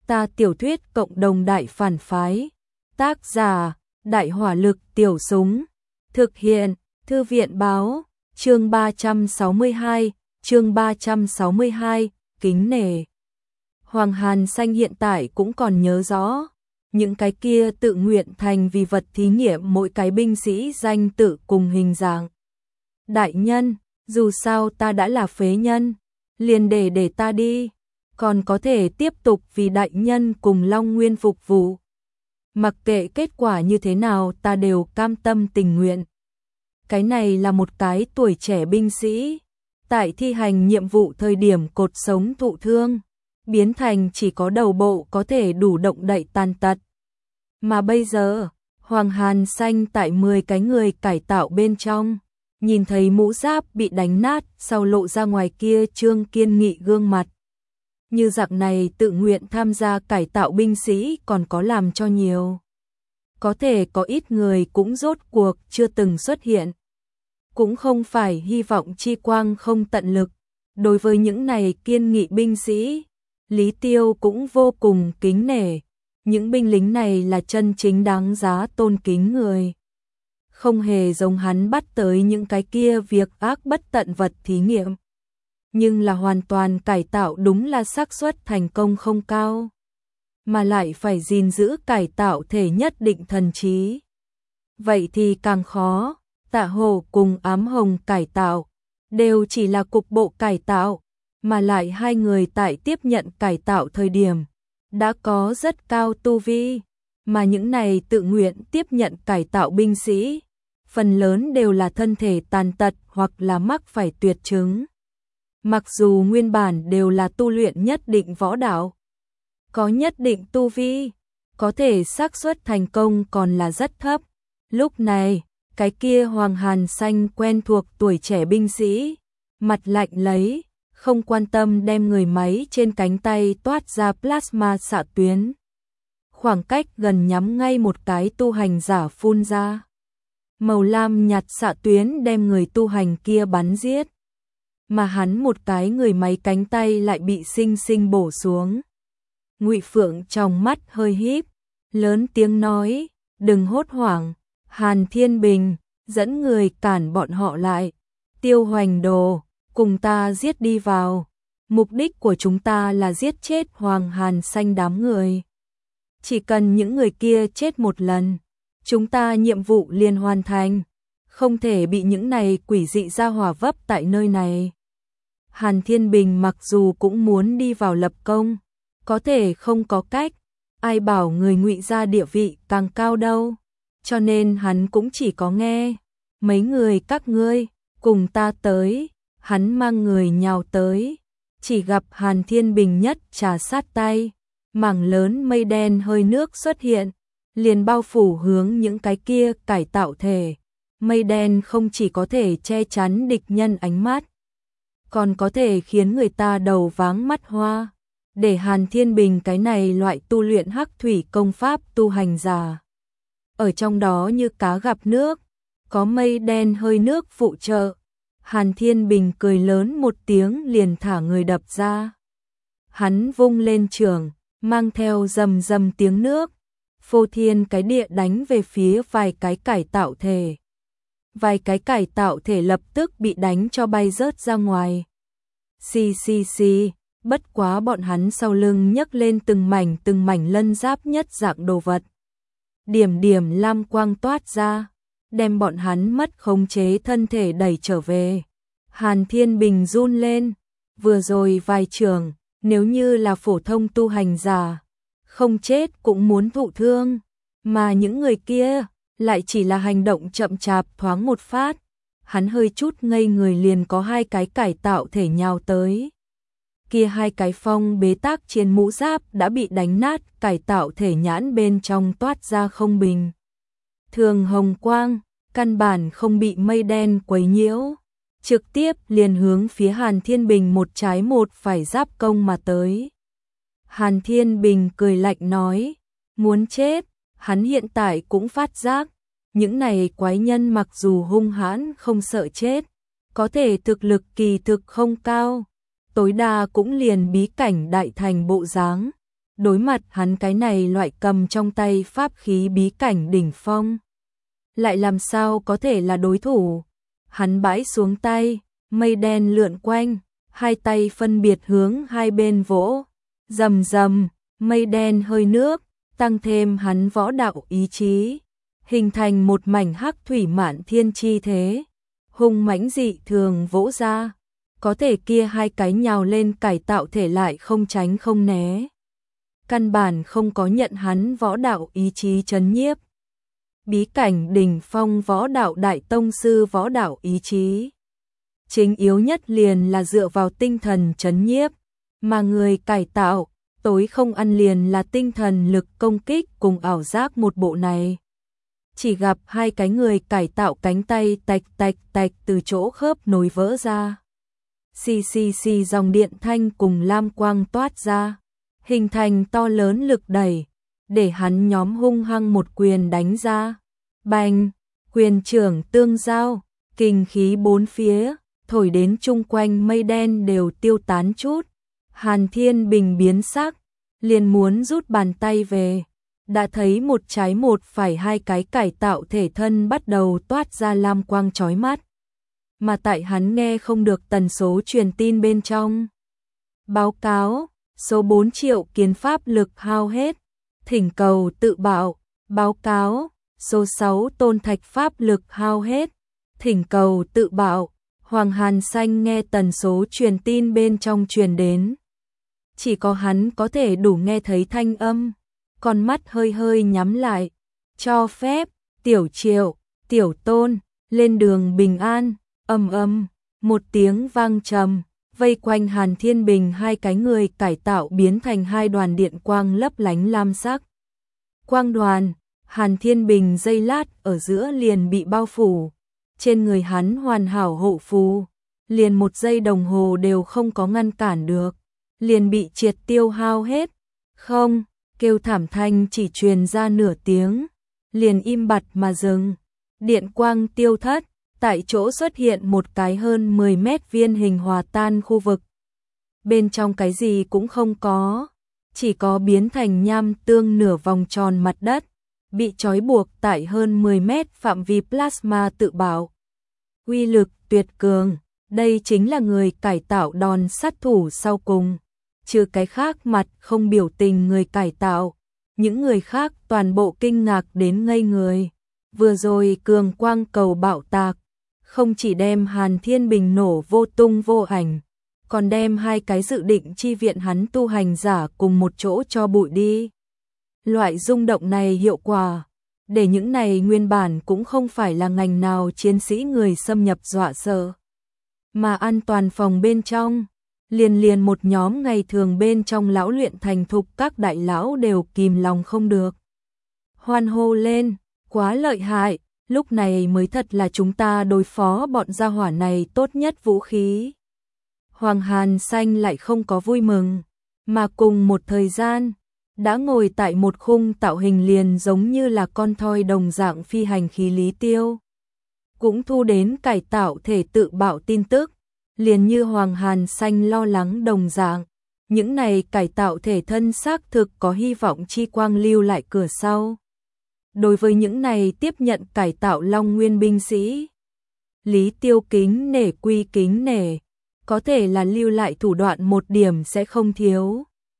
Ta tiểu thuyết cộng đồng đại phản phái. Tác giả, Đại hỏa lực tiểu súng. Thực hiện, Thư viện báo, chương 362, kính nể. Hoàng Hàn Xanh hiện tại cũng còn nhớ rõ. Những cái kia tự nguyện thành vì vật thí nghiệm mỗi cái binh sĩ danh tự cùng hình dạng. Đại nhân, dù sao ta đã là phế nhân, liền để ta đi, còn có thể tiếp tục vì đại nhân cùng Long Nguyên phục vụ. Mặc kệ kết quả như thế nào ta đều cam tâm tình nguyện. Cái này là một cái tuổi trẻ binh sĩ, tại thi hành nhiệm vụ thời điểm cột sống thụ thương, biến thành chỉ có đầu bộ có thể đủ động đậy tàn tật. Mà bây giờ, Hoàng Hàn Xanh tại 10 cái người cải tạo bên trong, nhìn thấy mũ giáp bị đánh nát sau lộ ra ngoài kia trương kiên nghị gương mặt. Như dạng này tự nguyện tham gia cải tạo binh sĩ còn có làm cho nhiều. Có thể có ít người cũng rốt cuộc chưa từng xuất hiện. Cũng không phải hy vọng chi quang không tận lực. Đối với những này kiên nghị binh sĩ, Lý Tiêu cũng vô cùng kính nể. Những binh lính này là chân chính đáng giá tôn kính người. Không hề giống hắn bắt tới những cái kia việc ác bất tận vật thí nghiệm. Nhưng là hoàn toàn cải tạo đúng là xác suất thành công không cao. Mà lại phải gìn giữ cải tạo thể nhất định thần trí. Vậy thì càng khó. Tạ Hồ cùng Ám Hồng cải tạo đều chỉ là cục bộ cải tạo, mà lại hai người tại tiếp nhận cải tạo thời điểm đã có rất cao tu vi, mà những này tự nguyện tiếp nhận cải tạo binh sĩ, phần lớn đều là thân thể tàn tật hoặc là mắc phải tuyệt chứng. Mặc dù nguyên bản đều là tu luyện nhất định võ đạo, có nhất định tu vi, có thể xác suất thành công còn là rất thấp. Lúc này, cái kia Hoàng Hàn Xanh quen thuộc tuổi trẻ binh sĩ, mặt lạnh lấy, không quan tâm đem người máy trên cánh tay toát ra plasma xạ tuyến. Khoảng cách gần nhắm ngay một cái tu hành giả phun ra. Màu lam nhạt xạ tuyến đem người tu hành kia bắn giết. Mà hắn một cái người máy cánh tay lại bị sinh sinh bổ xuống. Ngụy Phượng trong mắt hơi híp, lớn tiếng nói, đừng hốt hoảng. Hàn Thiên Bình dẫn người cản bọn họ lại. Tiêu Hoành Đồ, cùng ta giết đi vào. Mục đích của chúng ta là giết chết Hoàng Hàn Xanh đám người. Chỉ cần những người kia chết một lần, chúng ta nhiệm vụ liền hoàn thành. Không thể bị những này quỷ dị ra hỏa vấp tại nơi này. Hàn Thiên Bình mặc dù cũng muốn đi vào lập công, có thể không có cách. Ai bảo người Ngụy gia địa vị càng cao đâu. Cho nên hắn cũng chỉ có nghe. Mấy người các ngươi, cùng ta tới. Hắn mang người nhào tới. Chỉ gặp Hàn Thiên Bình nhất trà sát tay. Mảng lớn mây đen hơi nước xuất hiện. Liền bao phủ hướng những cái kia cải tạo thể. Mây đen không chỉ có thể che chắn địch nhân ánh mắt, còn có thể khiến người ta đầu váng mắt hoa. Để Hàn Thiên Bình cái này loại tu luyện hắc thủy công pháp tu hành giả ở trong đó như cá gặp nước, có mây đen hơi nước phụ trợ. Hàn Thiên Bình cười lớn một tiếng liền thả người đập ra. Hắn vung lên trường, mang theo rầm rầm tiếng nước, phô thiên cái địa đánh về phía vài cái cải tạo thể. Vài cái cải tạo thể lập tức bị đánh cho bay rớt ra ngoài. Xì, bất quá bọn hắn sau lưng nhấc lên từng mảnh lân giáp nhất dạng đồ vật. Điểm điểm lam quang toát ra, đem bọn hắn mất khống chế thân thể đẩy trở về. Hàn Thiên Bình run lên, vừa rồi vài trường, nếu như là phổ thông tu hành giả, không chết cũng muốn thụ thương, mà những người kia lại chỉ là hành động chậm chạp thoáng một phát. Hắn hơi chút ngây người liền có hai cái cải tạo thể nhào tới. Kia hai cái phong bế tắc trên mũ giáp đã bị đánh nát, cải tạo thể nhãn bên trong toát ra không bình thường hồng quang, căn bản không bị mây đen quấy nhiễu, trực tiếp liền hướng phía Hàn Thiên Bình một trái một phải giáp công mà tới. Hàn Thiên Bình cười lạnh nói, muốn chết. Hắn hiện tại cũng phát giác, những này quái nhân mặc dù hung hãn không sợ chết, có thể thực lực kỳ thực không cao, tối đa cũng liền bí cảnh đại thành bộ dáng, Đối mặt hắn cái này loại cầm trong tay pháp khí bí cảnh đỉnh phong, lại làm sao có thể là đối thủ. Hắn bãi xuống tay, mây đen lượn quanh, hai tay phân biệt hướng hai bên vỗ, rầm rầm, mây đen hơi nước, tăng thêm hắn võ đạo ý chí, hình thành một mảnh hắc thủy mạn thiên chi thế, hung mãnh dị thường vỗ ra, có thể kia hai cái nhào lên cải tạo thể lại không tránh không né. Căn bản không có nhận hắn võ đạo ý chí chấn nhiếp. Bí cảnh đỉnh phong võ đạo đại tông sư võ đạo ý chí. Chính yếu nhất liền là dựa vào tinh thần chấn nhiếp, mà người cải tạo, tối không ăn liền là tinh thần lực công kích cùng ảo giác một bộ này. Chỉ gặp hai cái người cải tạo cánh tay tạch tạch tạch từ chỗ khớp nối vỡ ra. Xì xì xì dòng điện thanh cùng lam quang toát ra, hình thành to lớn lực đẩy, để hắn nhóm hung hăng một quyền đánh ra. Bành, quyền trưởng tương giao, kinh khí bốn phía, thổi đến chung quanh mây đen đều tiêu tán chút. Hàn Thiên Bình biến sắc, liền muốn rút bàn tay về, đã thấy một trái một phải hai cái cải tạo thể thân bắt đầu toát ra lam quang chói mắt. Mà tại hắn nghe không được tần số truyền tin bên trong. Báo cáo, số 4 triệu kiến pháp lực hao hết, thỉnh cầu tự bảo. Báo cáo, số 6 tôn thạch pháp lực hao hết, thỉnh cầu tự bảo. Hoàng Hàn Xanh nghe tần số truyền tin bên trong truyền đến. Chỉ có hắn có thể đủ nghe thấy thanh âm, con mắt hơi hơi nhắm lại. Cho phép, Tiểu Triệu, Tiểu Tôn, lên đường bình an. Ầm ầm, một tiếng vang trầm, vây quanh Hàn Thiên Bình hai cái người cải tạo biến thành hai đoàn điện quang lấp lánh lam sắc. Quang đoàn, Hàn Thiên Bình giây lát ở giữa liền bị bao phủ, trên người hắn hoàn hảo hộ phù, liền một giây đồng hồ đều không có ngăn cản được, liền bị triệt tiêu hao hết. Không, kêu thảm thanh chỉ truyền ra nửa tiếng, liền im bặt mà dừng, điện quang tiêu thất. Tại chỗ xuất hiện một cái hơn 10 mét viên hình hòa tan khu vực. Bên trong cái gì cũng không có, chỉ có biến thành nham tương nửa vòng tròn mặt đất, bị trói buộc tại hơn 10 mét phạm vi plasma tự bảo. Uy lực tuyệt cường, đây chính là người cải tạo đòn sát thủ sau cùng. Trừ cái khác mặt không biểu tình người cải tạo, những người khác toàn bộ kinh ngạc đến ngây người. Vừa rồi cường quang cầu bạo tạc, không chỉ đem Hàn Thiên Bình nổ vô tung vô ảnh, còn đem hai cái dự định chi viện hắn tu hành giả cùng một chỗ cho bụi đi. Loại rung động này hiệu quả, để những này nguyên bản cũng không phải là ngành nào chiến sĩ người xâm nhập dọa sợ. Mà an toàn phòng bên trong, liền một nhóm ngày thường bên trong lão luyện thành thục các đại lão đều kìm lòng không được. Hoan hô lên, quá lợi hại! Lúc này mới thật là chúng ta đối phó bọn gia hỏa này tốt nhất vũ khí. Hoàng Hàn Xanh lại không có vui mừng, mà cùng một thời gian, đã ngồi tại một khung tạo hình liền giống như là con thoi đồng dạng phi hành khí Lý Tiêu. Cũng thu đến cải tạo thể tự bạo tin tức, liền như Hoàng Hàn Xanh lo lắng đồng dạng. Những này cải tạo thể thân xác thực có hy vọng chi quang lưu lại cửa sau. Đối với những này tiếp nhận cải tạo Long Nguyên binh sĩ, Lý Tiêu kính nể quy kính nể, có thể là lưu lại thủ đoạn một điểm sẽ không thiếu.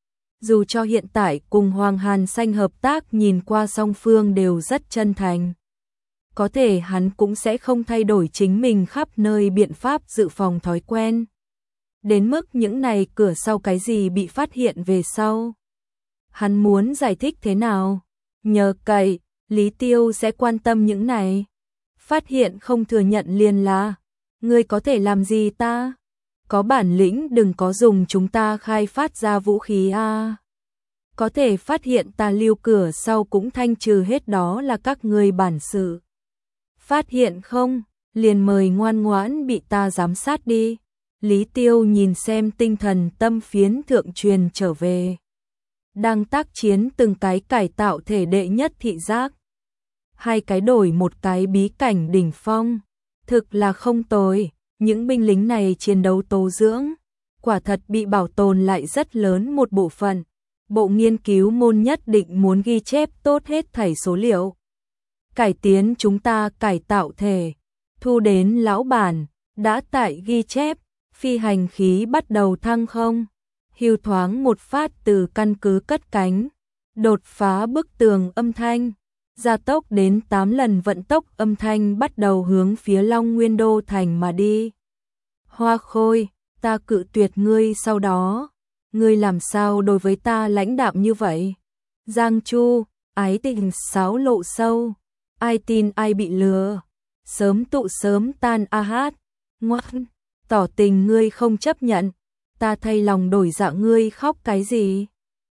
Dù cho hiện tại cùng Hoàng Hàn Xanh hợp tác nhìn qua song phương đều rất chân thành, có thể hắn cũng sẽ không thay đổi chính mình khắp nơi biện pháp dự phòng thói quen. Đến mức những này cửa sau cái gì bị phát hiện về sau, hắn muốn giải thích thế nào? Nhờ cậy Lý Tiêu sẽ quan tâm những này. Phát hiện không thừa nhận liền là, ngươi có thể làm gì ta? Có bản lĩnh đừng có dùng chúng ta khai phát ra vũ khí a. Có thể phát hiện ta lưu cửa sau cũng thanh trừ hết đó là các ngươi bản sự. Phát hiện không, liền mời ngoan ngoãn bị ta giám sát đi. Lý Tiêu nhìn xem tinh thần tâm phiến thượng truyền trở về. Đang tác chiến từng cái cải tạo thể đệ nhất thị giác. Hai cái đổi một cái bí cảnh đỉnh phong. Thực là không tồi, những binh lính này chiến đấu tố dưỡng, quả thật bị bảo tồn lại rất lớn một bộ phận. Bộ nghiên cứu môn nhất định muốn ghi chép tốt hết thảy số liệu. Cải tiến chúng ta cải tạo thể, thu đến lão bản, đã tại ghi chép, phi hành khí bắt đầu thăng không. Hưu thoáng một phát từ căn cứ cất cánh, đột phá bức tường âm thanh, gia tốc đến 8 lần vận tốc âm thanh bắt đầu hướng phía Long Nguyên Đô thành mà đi. Hoa Khôi, ta cự tuyệt ngươi sau đó, ngươi làm sao đối với ta lãnh đạm như vậy? Giang Chu, ái tình sáo lộ sâu, ai tin ai bị lừa, sớm tụ sớm tan a hát, ngoan, tỏ tình ngươi không chấp nhận, ta thay lòng đổi dạ ngươi khóc cái gì?